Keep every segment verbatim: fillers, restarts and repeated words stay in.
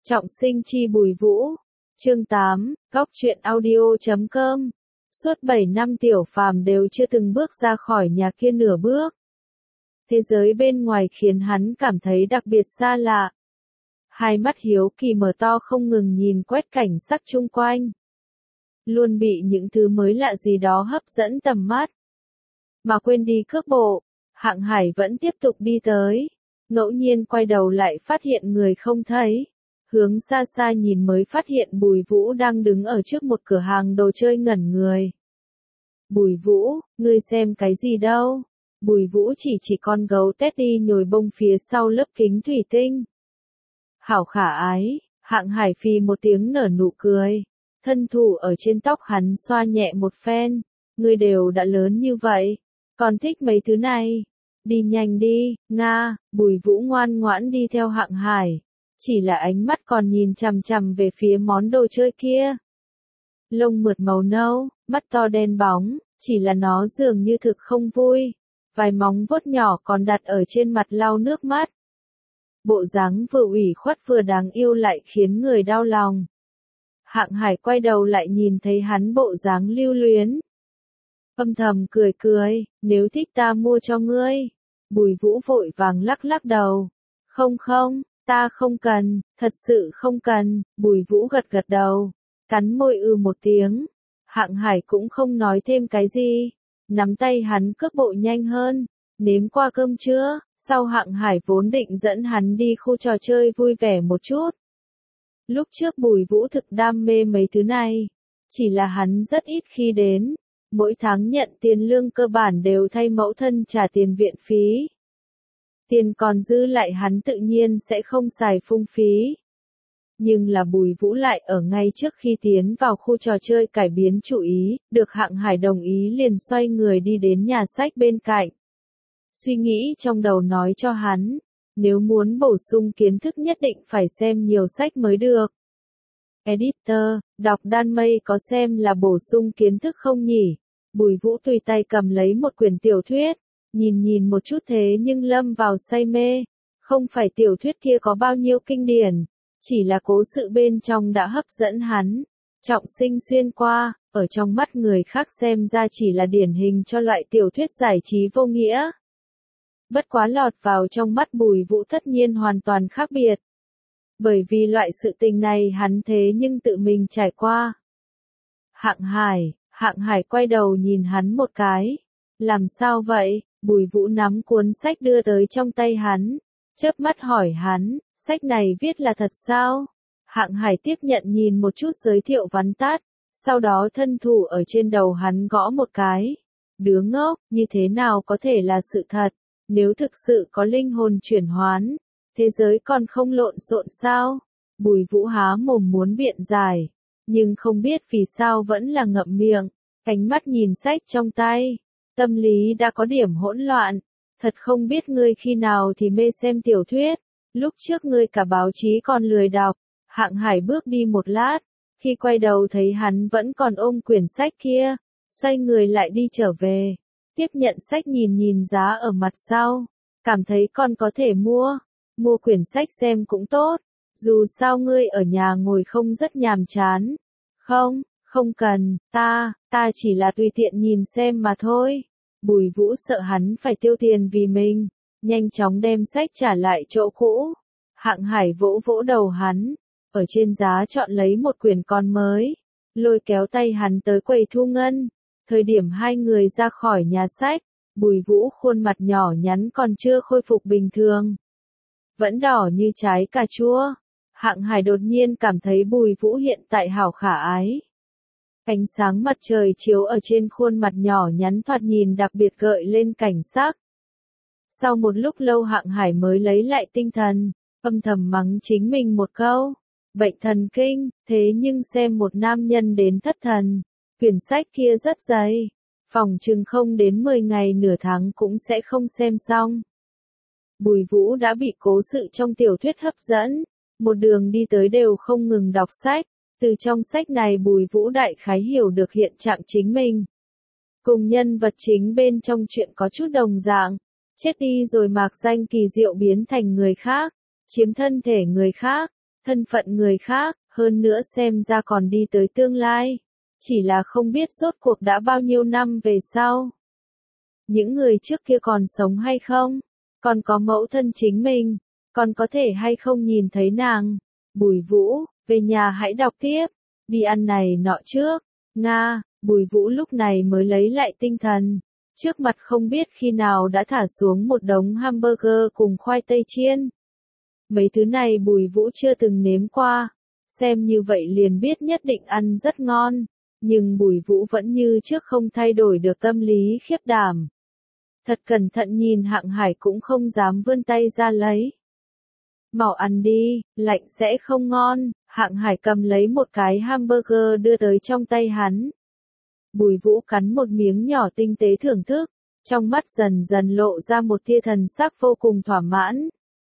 Trọng sinh chi Bùi Vũ. Chương tám, góc truyện audio chấm com. Suốt bảy năm Tiểu Phàm đều chưa từng bước ra khỏi nhà kia nửa bước. Thế giới bên ngoài khiến hắn cảm thấy đặc biệt xa lạ. Hai mắt hiếu kỳ mở to không ngừng nhìn quét cảnh sắc chung quanh. Luôn bị những thứ mới lạ gì đó hấp dẫn tầm mắt. Mà quên đi cước bộ, Hạng Hải vẫn tiếp tục đi tới. Ngẫu nhiên quay đầu lại phát hiện người không thấy. Hướng xa xa nhìn mới phát hiện Bùi Vũ đang đứng ở trước một cửa hàng đồ chơi ngẩn người. Bùi Vũ, ngươi xem cái gì đâu? Bùi Vũ chỉ chỉ con gấu Teddy nhồi bông phía sau lớp kính thủy tinh. Hảo khả ái, Hạng Hải phì một tiếng nở nụ cười. Thân thủ ở trên tóc hắn xoa nhẹ một phen. Ngươi đều đã lớn như vậy, còn thích mấy thứ này. Đi nhanh đi, Nga. Bùi Vũ ngoan ngoãn đi theo Hạng Hải. Chỉ là ánh mắt còn nhìn chằm chằm về phía món đồ chơi kia. Lông mượt màu nâu, mắt to đen bóng, chỉ là nó dường như thực không vui. Vài móng vuốt nhỏ còn đặt ở trên mặt lau nước mắt. Bộ dáng vừa ủy khuất vừa đáng yêu lại khiến người đau lòng. Hạng Hải quay đầu lại nhìn thấy hắn bộ dáng lưu luyến. Âm thầm cười cười, nếu thích ta mua cho ngươi. Bùi Vũ vội vàng lắc lắc đầu. Không không, ta không cần, thật sự không cần. Bùi Vũ gật gật đầu, cắn môi ư một tiếng. Hạng Hải cũng không nói thêm cái gì. Nắm tay hắn cước bộ nhanh hơn. Nếm qua cơm chưa? Sau Hạng Hải vốn định dẫn hắn đi khu trò chơi vui vẻ một chút. Lúc trước Bùi Vũ thực đam mê mấy thứ này. Chỉ là hắn rất ít khi đến. Mỗi tháng nhận tiền lương cơ bản đều thay mẫu thân trả tiền viện phí. Tiền còn dư lại hắn tự nhiên sẽ không xài phung phí. Nhưng là Bùi Vũ lại ở ngay trước khi tiến vào khu trò chơi cải biến chủ ý, được Hạng Hải đồng ý liền xoay người đi đến nhà sách bên cạnh. Suy nghĩ trong đầu nói cho hắn, nếu muốn bổ sung kiến thức nhất định phải xem nhiều sách mới được. Editor, đọc đan mây có xem là bổ sung kiến thức không nhỉ? Bùi Vũ tùy tay cầm lấy một quyển tiểu thuyết, nhìn nhìn một chút thế nhưng lâm vào say mê. Không phải tiểu thuyết kia có bao nhiêu kinh điển, chỉ là cố sự bên trong đã hấp dẫn hắn. Trọng sinh xuyên qua, ở trong mắt người khác xem ra chỉ là điển hình cho loại tiểu thuyết giải trí vô nghĩa. Bất quá lọt vào trong mắt Bùi Vũ tất nhiên hoàn toàn khác biệt. Bởi vì loại sự tình này hắn thế nhưng tự mình trải qua. Hạng Hải, Hạng Hải quay đầu nhìn hắn một cái. Làm sao vậy? Bùi Vũ nắm cuốn sách đưa tới trong tay hắn. Chớp mắt hỏi hắn, sách này viết là thật sao? Hạng Hải tiếp nhận nhìn một chút giới thiệu vắn tắt. Sau đó thân thủ ở trên đầu hắn gõ một cái. Đứa ngốc, như thế nào có thể là sự thật? Nếu thực sự có linh hồn chuyển hoán, thế giới còn không lộn xộn sao? Bùi Vũ há mồm muốn biện giải, nhưng không biết vì sao vẫn là ngậm miệng, ánh mắt nhìn sách trong tay, tâm lý đã có điểm hỗn loạn. Thật không biết ngươi khi nào thì mê xem tiểu thuyết, lúc trước ngươi cả báo chí còn lười đọc. Hạng Hải bước đi một lát, khi quay đầu thấy hắn vẫn còn ôm quyển sách kia, xoay người lại đi trở về. Tiếp nhận sách nhìn nhìn giá ở mặt sau, cảm thấy con có thể mua, mua quyển sách xem cũng tốt, dù sao ngươi ở nhà ngồi không rất nhàm chán. Không, không cần, ta, ta chỉ là tùy tiện nhìn xem mà thôi. Bùi Vũ sợ hắn phải tiêu tiền vì mình, nhanh chóng đem sách trả lại chỗ cũ. Hạng Hải vỗ vỗ đầu hắn, ở trên giá chọn lấy một quyển con mới, lôi kéo tay hắn tới quầy thu ngân. Thời điểm hai người ra khỏi nhà sách, Bùi Vũ khuôn mặt nhỏ nhắn còn chưa khôi phục bình thường. Vẫn đỏ như trái cà chua. Hạng Hải đột nhiên cảm thấy Bùi Vũ hiện tại hảo khả ái. Ánh sáng mặt trời chiếu ở trên khuôn mặt nhỏ nhắn thoạt nhìn đặc biệt gợi lên cảnh sắc. Sau một lúc lâu Hạng Hải mới lấy lại tinh thần, âm thầm mắng chính mình một câu. Bệnh thần kinh, thế nhưng xem một nam nhân đến thất thần. Quyển sách kia rất dày, phòng chừng không đến mười ngày nửa tháng cũng sẽ không xem xong. Bùi Vũ đã bị cố sự trong tiểu thuyết hấp dẫn, một đường đi tới đều không ngừng đọc sách. Từ trong sách này Bùi Vũ đại khái hiểu được hiện trạng chính mình. Cùng nhân vật chính bên trong chuyện có chút đồng dạng, chết đi rồi mạc danh kỳ diệu biến thành người khác, chiếm thân thể người khác, thân phận người khác, hơn nữa xem ra còn đi tới tương lai. Chỉ là không biết rốt cuộc đã bao nhiêu năm về sau. Những người trước kia còn sống hay không? Còn có mẫu thân chính mình? Còn có thể hay không nhìn thấy nàng? Bùi Vũ, về nhà hãy đọc tiếp. Đi ăn này nọ trước. Nga, Bùi Vũ lúc này mới lấy lại tinh thần. Trước mặt không biết khi nào đã thả xuống một đống hamburger cùng khoai tây chiên. Mấy thứ này Bùi Vũ chưa từng nếm qua. Xem như vậy liền biết nhất định ăn rất ngon. Nhưng Bùi Vũ vẫn như trước không thay đổi được tâm lý khiếp đảm. Thật cẩn thận nhìn Hạng Hải cũng không dám vươn tay ra lấy. Mau ăn đi, lạnh sẽ không ngon. Hạng Hải cầm lấy một cái hamburger đưa tới trong tay hắn. Bùi Vũ cắn một miếng nhỏ tinh tế thưởng thức, trong mắt dần dần lộ ra một tia thần sắc vô cùng thỏa mãn.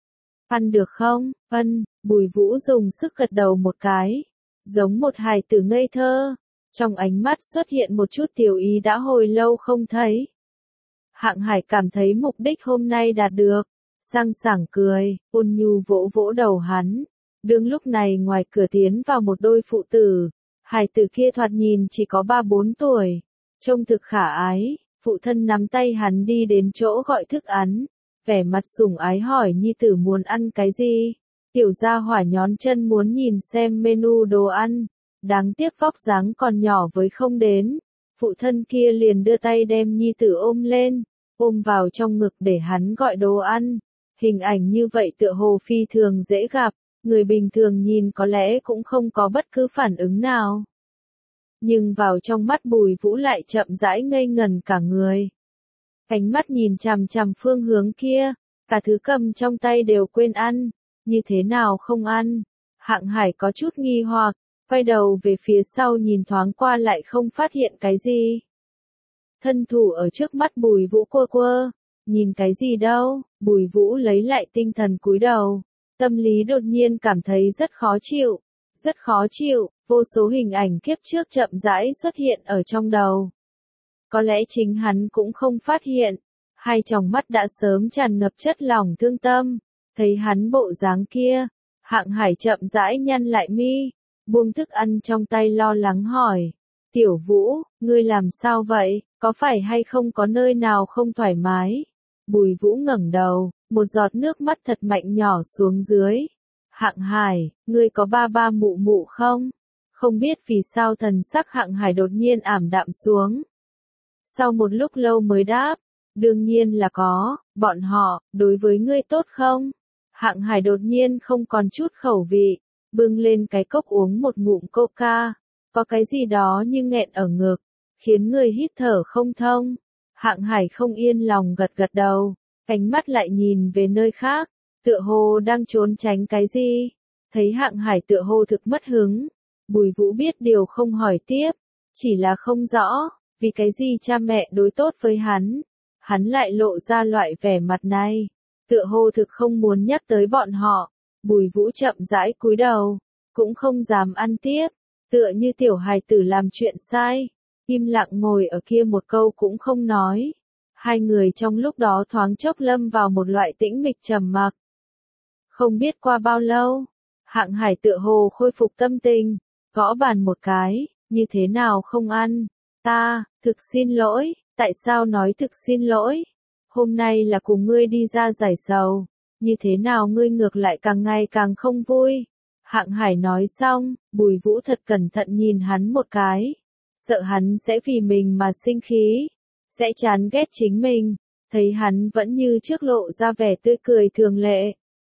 Ăn được không? Ân, Bùi Vũ dùng sức gật đầu một cái, giống một hài tử ngây thơ. Trong ánh mắt xuất hiện một chút tiểu ý đã hồi lâu không thấy. Hạng Hải cảm thấy mục đích hôm nay đạt được, sang sảng cười, ôn nhu vỗ vỗ đầu hắn. Đương lúc này ngoài cửa tiến vào một đôi phụ tử, hài tử kia thoạt nhìn chỉ có ba bốn tuổi, trông thực khả ái, phụ thân nắm tay hắn đi đến chỗ gọi thức ăn, vẻ mặt sủng ái hỏi nhi tử muốn ăn cái gì. Tiểu gia hỏa nhón chân muốn nhìn xem menu đồ ăn, đáng tiếc vóc dáng còn nhỏ với không đến. Phụ thân kia liền đưa tay đem nhi tử ôm lên, ôm vào trong ngực để hắn gọi đồ ăn. Hình ảnh như vậy tựa hồ phi thường dễ gặp, người bình thường nhìn có lẽ cũng không có bất cứ phản ứng nào. Nhưng vào trong mắt Bùi Vũ lại chậm rãi ngây ngần cả người. Ánh mắt nhìn chằm chằm phương hướng kia, cả thứ cầm trong tay đều quên ăn, như thế nào không ăn. Hạng Hải có chút nghi hoặc, quay đầu về phía sau nhìn thoáng qua lại không phát hiện cái gì. Thân thủ ở trước mắt Bùi Vũ quơ quơ, nhìn cái gì đâu. Bùi Vũ lấy lại tinh thần cúi đầu, tâm lý đột nhiên cảm thấy rất khó chịu, rất khó chịu, vô số hình ảnh kiếp trước chậm rãi xuất hiện ở trong đầu. Có lẽ chính hắn cũng không phát hiện, hai tròng mắt đã sớm tràn ngập chất lỏng thương tâm, thấy hắn bộ dáng kia, Hạng Hải chậm rãi nhăn lại mi, buông thức ăn trong tay lo lắng hỏi, Tiểu Vũ, ngươi làm sao vậy, có phải hay không có nơi nào không thoải mái? Bùi Vũ ngẩng đầu, một giọt nước mắt thật mạnh nhỏ xuống dưới. Hạng Hải, ngươi có ba ba mụ mụ không? Không biết vì sao thần sắc Hạng Hải đột nhiên ảm đạm xuống. Sau một lúc lâu mới đáp, đương nhiên là có, bọn họ, đối với ngươi tốt không? Hạng Hải đột nhiên không còn chút khẩu vị, bưng lên cái cốc uống một ngụm coca, có cái gì đó như nghẹn ở ngực, khiến người hít thở không thông. Hạng Hải không yên lòng gật gật đầu, ánh mắt lại nhìn về nơi khác, tựa hồ đang trốn tránh cái gì. Thấy Hạng Hải tựa hồ thực mất hứng, Bùi Vũ biết điều không hỏi tiếp, chỉ là không rõ, vì cái gì cha mẹ đối tốt với hắn, hắn lại lộ ra loại vẻ mặt này, tựa hồ thực không muốn nhắc tới bọn họ. Bùi Vũ chậm rãi cúi đầu, cũng không dám ăn tiếp, tựa như tiểu hài tử làm chuyện sai, im lặng ngồi ở kia một câu cũng không nói. Hai người trong lúc đó thoáng chốc lâm vào một loại tĩnh mịch trầm mặc. Không biết qua bao lâu, Hạng Hải tựa hồ khôi phục tâm tình, gõ bàn một cái, như thế nào không ăn, ta, thực xin lỗi, tại sao nói thực xin lỗi, hôm nay là cùng ngươi đi ra giải sầu, như thế nào ngươi ngược lại càng ngày càng không vui. Hạng Hải nói xong, Bùi Vũ thật cẩn thận nhìn hắn một cái, sợ hắn sẽ vì mình mà sinh khí, sẽ chán ghét chính mình, thấy hắn vẫn như trước lộ ra vẻ tươi cười thường lệ.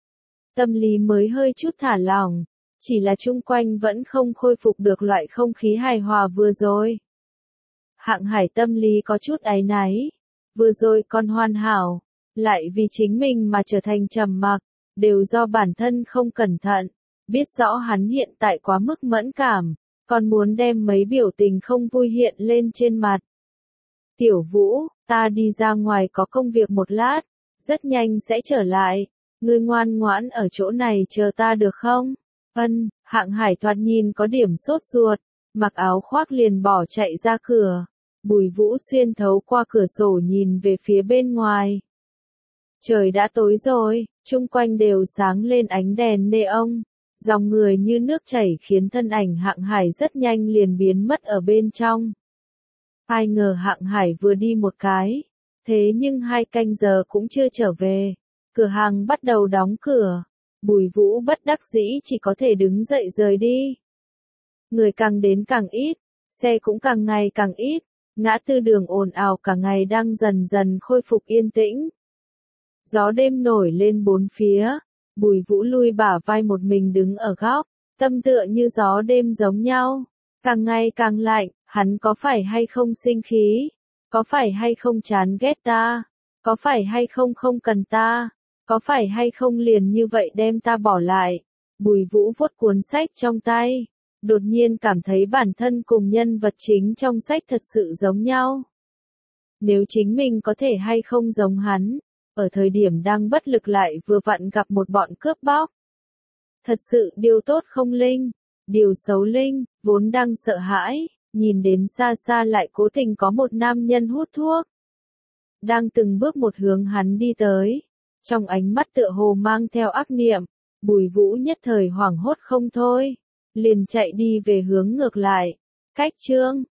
Tâm lý mới hơi chút thả lỏng, chỉ là chung quanh vẫn không khôi phục được loại không khí hài hòa vừa rồi. Hạng Hải tâm lý có chút áy náy, vừa rồi còn hoàn hảo, lại vì chính mình mà trở thành trầm mặc, đều do bản thân không cẩn thận, biết rõ hắn hiện tại quá mức mẫn cảm, còn muốn đem mấy biểu tình không vui hiện lên trên mặt. Tiểu Vũ, ta đi ra ngoài có công việc một lát, rất nhanh sẽ trở lại, ngươi ngoan ngoãn ở chỗ này chờ ta được không? Ân, Hạng Hải thoạt nhìn có điểm sốt ruột, mặc áo khoác liền bỏ chạy ra cửa. Bùi Vũ xuyên thấu qua cửa sổ nhìn về phía bên ngoài. Trời đã tối rồi, chung quanh đều sáng lên ánh đèn neon, Dòng người như nước chảy khiến thân ảnh Hạng Hải rất nhanh liền biến mất ở bên trong. Ai ngờ Hạng Hải vừa đi một cái, thế nhưng hai canh giờ cũng chưa trở về. Cửa hàng bắt đầu đóng cửa. Bùi Vũ bất đắc dĩ chỉ có thể đứng dậy rời đi. Người càng đến càng ít, xe cũng càng ngày càng ít, ngã tư đường ồn ào cả ngày đang dần dần khôi phục yên tĩnh. Gió đêm nổi lên bốn phía, Bùi Vũ lui bả vai một mình đứng ở góc, tâm tựa như gió đêm giống nhau, càng ngày càng lạnh, hắn có phải hay không sinh khí, có phải hay không chán ghét ta, có phải hay không không cần ta, có phải hay không liền như vậy đem ta bỏ lại. Bùi Vũ vuốt cuốn sách trong tay, đột nhiên cảm thấy bản thân cùng nhân vật chính trong sách thật sự giống nhau. Nếu chính mình có thể hay không giống hắn, ở thời điểm đang bất lực lại vừa vặn gặp một bọn cướp bóc. Thật sự điều tốt không linh, điều xấu linh, vốn đang sợ hãi, nhìn đến xa xa lại cố tình có một nam nhân hút thuốc. Đang từng bước một hướng hắn đi tới, trong ánh mắt tựa hồ mang theo ác niệm, Bùi Vũ nhất thời hoảng hốt không thôi, liền chạy đi về hướng ngược lại. Cách chương